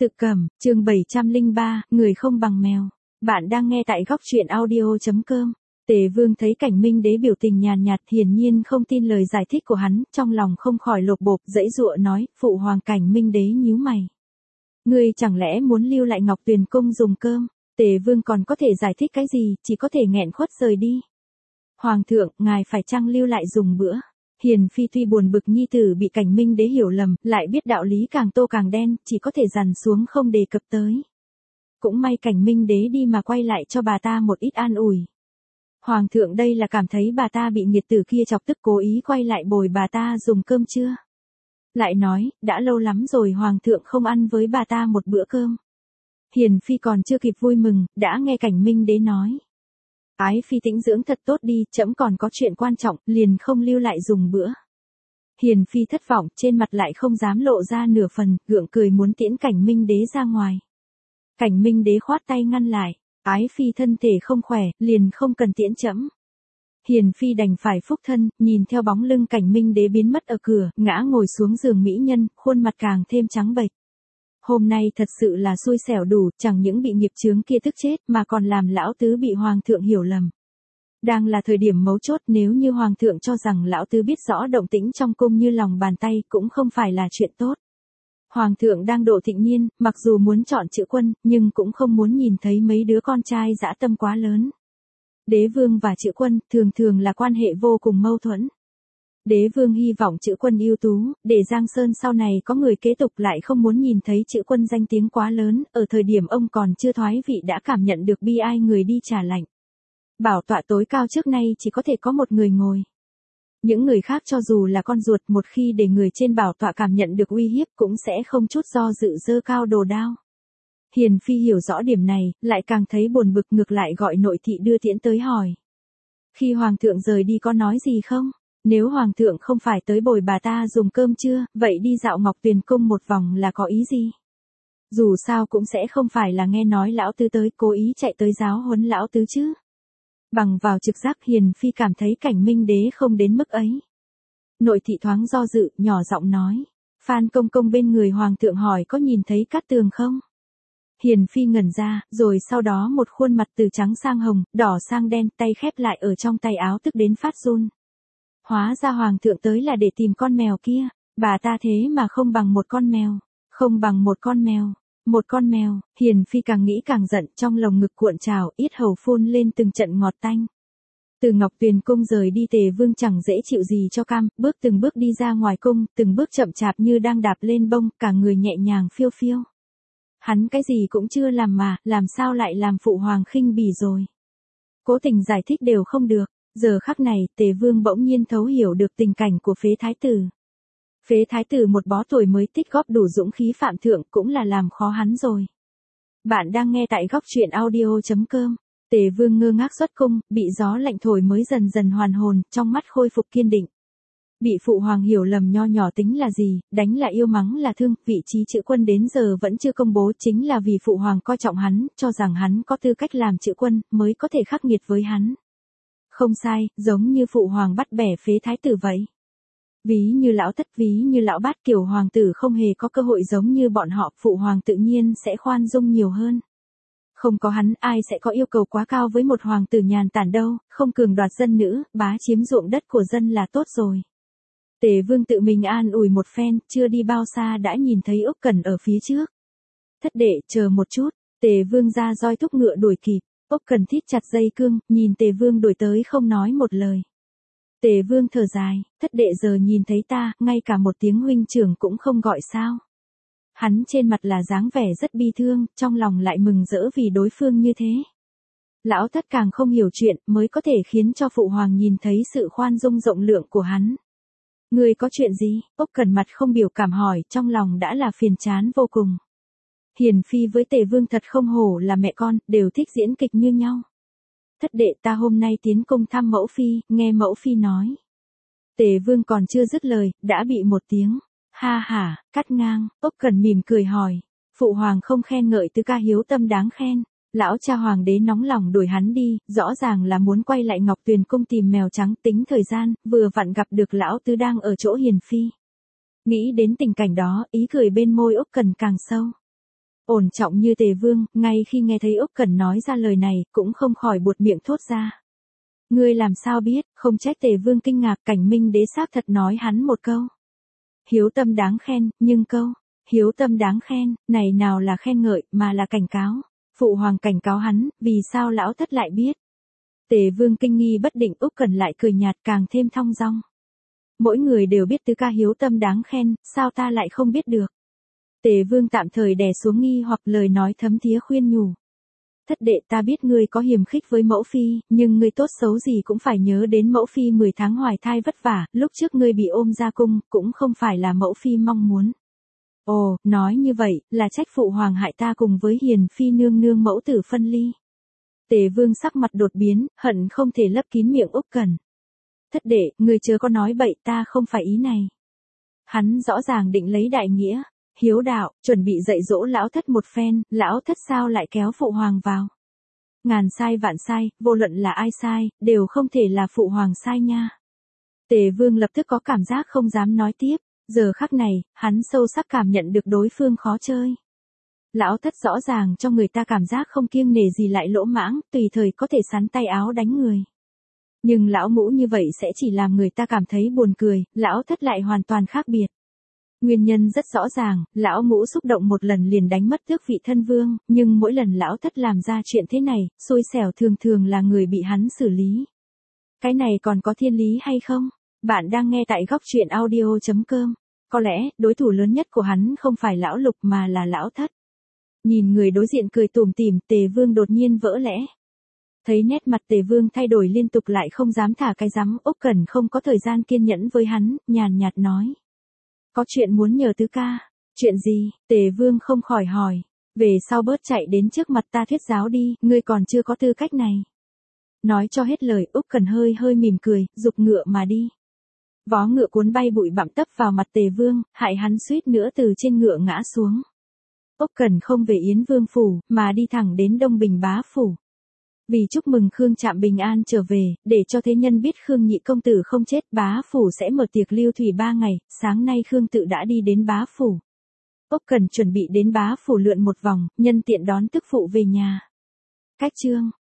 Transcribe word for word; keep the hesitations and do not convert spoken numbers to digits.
Tự Cẩm, chương bảy trăm lẻ ba, người không bằng mèo. Bạn đang nghe tại góc truyện audio chấm com. Tề Vương thấy Cảnh Minh Đế biểu tình nhàn nhạt, hiển nhiên không tin lời giải thích của hắn, trong lòng không khỏi lột bột, giãy giụa nói, phụ hoàng. Cảnh Minh Đế nhíu mày. Ngươi chẳng lẽ muốn lưu lại Ngọc Tuyền cung dùng cơm? Tề Vương còn có thể giải thích cái gì, chỉ có thể nghẹn khuất rời đi. Hoàng thượng, ngài phải chăng lưu lại dùng bữa? Hiền phi tuy buồn bực nhi tử bị Cảnh Minh Đế hiểu lầm, lại biết đạo lý càng tô càng đen, chỉ có thể dằn xuống không đề cập tới. Cũng may Cảnh Minh Đế đi mà quay lại cho bà ta một ít an ủi. Hoàng thượng đây là cảm thấy bà ta bị nghiệt tử kia chọc tức cố ý quay lại bồi bà ta dùng cơm chưa? Lại nói, đã lâu lắm rồi hoàng thượng không ăn với bà ta một bữa cơm. Hiền phi còn chưa kịp vui mừng, đã nghe Cảnh Minh Đế nói. Ái phi tĩnh dưỡng thật tốt đi, trẫm còn có chuyện quan trọng, liền không lưu lại dùng bữa. Hiền phi thất vọng, trên mặt lại không dám lộ ra nửa phần, gượng cười muốn tiễn Cảnh Minh Đế ra ngoài. Cảnh Minh Đế khoát tay ngăn lại, ái phi thân thể không khỏe, liền không cần tiễn trẫm. Hiền phi đành phải phúc thân, nhìn theo bóng lưng Cảnh Minh Đế biến mất ở cửa, ngã ngồi xuống giường mỹ nhân, khuôn mặt càng thêm trắng bệch. Hôm nay thật sự là xui xẻo đủ, chẳng những bị nghiệp chướng kia tức chết mà còn làm lão tứ bị hoàng thượng hiểu lầm. Đang là thời điểm mấu chốt, nếu như hoàng thượng cho rằng lão tứ biết rõ động tĩnh trong cung như lòng bàn tay cũng không phải là chuyện tốt. Hoàng thượng đang độ thịnh niên, mặc dù muốn chọn chữ quân, nhưng cũng không muốn nhìn thấy mấy đứa con trai dã tâm quá lớn. Đế vương và chữ quân thường thường là quan hệ vô cùng mâu thuẫn. Đế vương hy vọng chữ quân ưu tú, để Giang Sơn sau này có người kế tục, lại không muốn nhìn thấy chữ quân danh tiếng quá lớn, ở thời điểm ông còn chưa thoái vị đã cảm nhận được bi ai người đi trả lạnh. Bảo tọa tối cao trước nay chỉ có thể có một người ngồi. Những người khác cho dù là con ruột, một khi để người trên bảo tọa cảm nhận được uy hiếp cũng sẽ không chút do dự giơ cao đồ đao. Hiền phi hiểu rõ điểm này, lại càng thấy buồn bực, ngược lại gọi nội thị đưa tiễn tới hỏi. Khi hoàng thượng rời đi có nói gì không? Nếu hoàng thượng không phải tới bồi bà ta dùng cơm trưa, vậy đi dạo Ngọc Tuyền cung một vòng là có ý gì? Dù sao cũng sẽ không phải là nghe nói lão tứ tới cố ý chạy tới giáo huấn lão tứ chứ. Bằng vào trực giác, Hiền phi cảm thấy Cảnh Minh Đế không đến mức ấy. Nội thị thoáng do dự, nhỏ giọng nói. Phan công công bên người hoàng thượng hỏi có nhìn thấy Cát Tường không? Hiền phi ngẩn ra, rồi sau đó một khuôn mặt từ trắng sang hồng, đỏ sang đen, tay khép lại ở trong tay áo tức đến phát run. Hóa ra hoàng thượng tới là để tìm con mèo kia, bà ta thế mà không bằng một con mèo, không bằng một con mèo, một con mèo. Hiền phi càng nghĩ càng giận, trong lồng ngực cuộn trào, yết hầu phun lên từng trận ngọt tanh. Từ Ngọc Tuyền cung rời đi, Tề Vương chẳng dễ chịu gì cho cam, bước từng bước đi ra ngoài cung, từng bước chậm chạp như đang đạp lên bông, cả người nhẹ nhàng phiêu phiêu. Hắn cái gì cũng chưa làm mà, làm sao lại làm phụ hoàng khinh bỉ rồi. Cố tình giải thích đều không được. Giờ khắc này, Tề Vương bỗng nhiên thấu hiểu được tình cảnh của phế thái tử. Phế thái tử một bó tuổi mới tích góp đủ dũng khí phạm thượng cũng là làm khó hắn rồi. Bạn đang nghe tại góc truyện audio chấm com. Tề Vương ngơ ngác xuất cung, bị gió lạnh thổi mới dần dần hoàn hồn, trong mắt khôi phục kiên định. Bị phụ hoàng hiểu lầm nho nhỏ tính là gì, đánh là yêu, mắng là thương, vị trí chữ quân đến giờ vẫn chưa công bố, chính là vì phụ hoàng coi trọng hắn, cho rằng hắn có tư cách làm chữ quân, mới có thể khắc nghiệt với hắn. Không sai, giống như phụ hoàng bắt bẻ phế thái tử vậy. Ví như lão thất, ví như lão bát, kiểu hoàng tử không hề có cơ hội giống như bọn họ, phụ hoàng tự nhiên sẽ khoan dung nhiều hơn. Không có hắn, ai sẽ có yêu cầu quá cao với một hoàng tử nhàn tản đâu, không cường đoạt dân nữ, bá chiếm ruộng đất của dân là tốt rồi. Tề Vương tự mình an ủi một phen, chưa đi bao xa đã nhìn thấy Úc Cẩn ở phía trước. Thất đệ, chờ một chút. Tề Vương ra roi thúc ngựa đuổi kịp. Úc Cẩn thít chặt dây cương, nhìn Tề Vương đuổi tới không nói một lời. Tề Vương thở dài, thất đệ giờ nhìn thấy ta, ngay cả một tiếng huynh trưởng cũng không gọi sao. Hắn trên mặt là dáng vẻ rất bi thương, trong lòng lại mừng rỡ vì đối phương như thế. Lão thất càng không hiểu chuyện, mới có thể khiến cho phụ hoàng nhìn thấy sự khoan dung rộng lượng của hắn. Ngươi có chuyện gì? Úc Cẩn mặt không biểu cảm hỏi, trong lòng đã là phiền chán vô cùng. Hiền phi với Tề Vương thật không hổ là mẹ con, đều thích diễn kịch như nhau. Thất đệ, ta hôm nay tiến cung thăm mẫu phi, nghe mẫu phi nói. Tề Vương còn chưa dứt lời, đã bị một tiếng ha hả cắt ngang. Úc Cẩn mỉm cười hỏi, phụ hoàng không khen ngợi tứ ca hiếu tâm đáng khen. Lão cha hoàng đế nóng lòng đuổi hắn đi, rõ ràng là muốn quay lại Ngọc Tuyền cung tìm mèo trắng, tính thời gian, vừa vặn gặp được lão tứ đang ở chỗ Hiền phi. Nghĩ đến tình cảnh đó, ý cười bên môi Úc Cẩn càng sâu. ổn trọng như Tề Vương, ngay khi nghe thấy Úc Cẩn nói ra lời này, cũng không khỏi buột miệng thốt ra. Ngươi làm sao biết, không trách Tề Vương kinh ngạc, Cảnh Minh Đế xác thật nói hắn một câu. Hiếu tâm đáng khen, nhưng câu, hiếu tâm đáng khen, này nào là khen ngợi, mà là cảnh cáo. Phụ hoàng cảnh cáo hắn, vì sao lão thất lại biết. Tề Vương kinh nghi bất định, Úc Cẩn lại cười nhạt càng thêm thong dong. Mỗi người đều biết tứ ca hiếu tâm đáng khen, sao ta lại không biết được. Tề Vương tạm thời đè xuống nghi hoặc lời nói thấm thía khuyên nhủ. Thất đệ, ta biết ngươi có hiềm khích với mẫu phi, nhưng ngươi tốt xấu gì cũng phải nhớ đến mẫu phi mười tháng hoài thai vất vả, lúc trước ngươi bị ôm ra cung, cũng không phải là mẫu phi mong muốn. Ồ, nói như vậy, là trách phụ hoàng hại ta cùng với hiền phi nương nương mẫu tử phân ly. Tề Vương sắc mặt đột biến, hận không thể lấp kín miệng Úc Cẩn. Thất đệ, ngươi chớ có nói bậy, ta không phải ý này. Hắn rõ ràng định lấy đại nghĩa, hiếu đạo, chuẩn bị dạy dỗ lão thất một phen, lão thất sao lại kéo phụ hoàng vào. Ngàn sai vạn sai, vô luận là ai sai, đều không thể là phụ hoàng sai nha. Tề Vương lập tức có cảm giác không dám nói tiếp, giờ khắc này, hắn sâu sắc cảm nhận được đối phương khó chơi. Lão thất rõ ràng cho người ta cảm giác không kiêng nể gì lại lỗ mãng, tùy thời có thể sắn tay áo đánh người. Nhưng lão ngũ như vậy sẽ chỉ làm người ta cảm thấy buồn cười, lão thất lại hoàn toàn khác biệt. Nguyên nhân rất rõ ràng, lão ngũ xúc động một lần liền đánh mất tước vị thân vương, nhưng mỗi lần lão thất làm ra chuyện thế này, xui xẻo thường thường là người bị hắn xử lý. Cái này còn có thiên lý hay không? Bạn đang nghe tại góc truyện audio chấm com. Có lẽ, đối thủ lớn nhất của hắn không phải lão Lục mà là lão thất. Nhìn người đối diện cười tủm tỉm, Tề Vương đột nhiên vỡ lẽ. Thấy nét mặt Tề Vương thay đổi liên tục lại không dám thả cái rắm, Úc Cẩn không có thời gian kiên nhẫn với hắn, nhàn nhạt nói. Có chuyện muốn nhờ tứ ca. Chuyện gì? Tề Vương không khỏi hỏi. Về sau bớt chạy đến trước mặt ta thuyết giáo đi, ngươi còn chưa có tư cách này. Nói cho hết lời, Úc Cẩn hơi hơi mỉm cười, giục ngựa mà đi. Vó ngựa cuốn bay bụi bặm tấp vào mặt Tề Vương, hại hắn suýt nữa từ trên ngựa ngã xuống. Úc Cẩn không về Yến Vương phủ, mà đi thẳng đến Đông Bình bá phủ. Vì chúc mừng Khương Trạm bình an trở về, để cho thế nhân biết Khương nhị công tử không chết, bá phủ sẽ mở tiệc lưu thủy ba ngày, sáng nay Khương tự đã đi đến bá phủ. Úc Cẩn chuẩn bị đến bá phủ lượn một vòng, nhân tiện đón tức phụ về nhà. Cách chương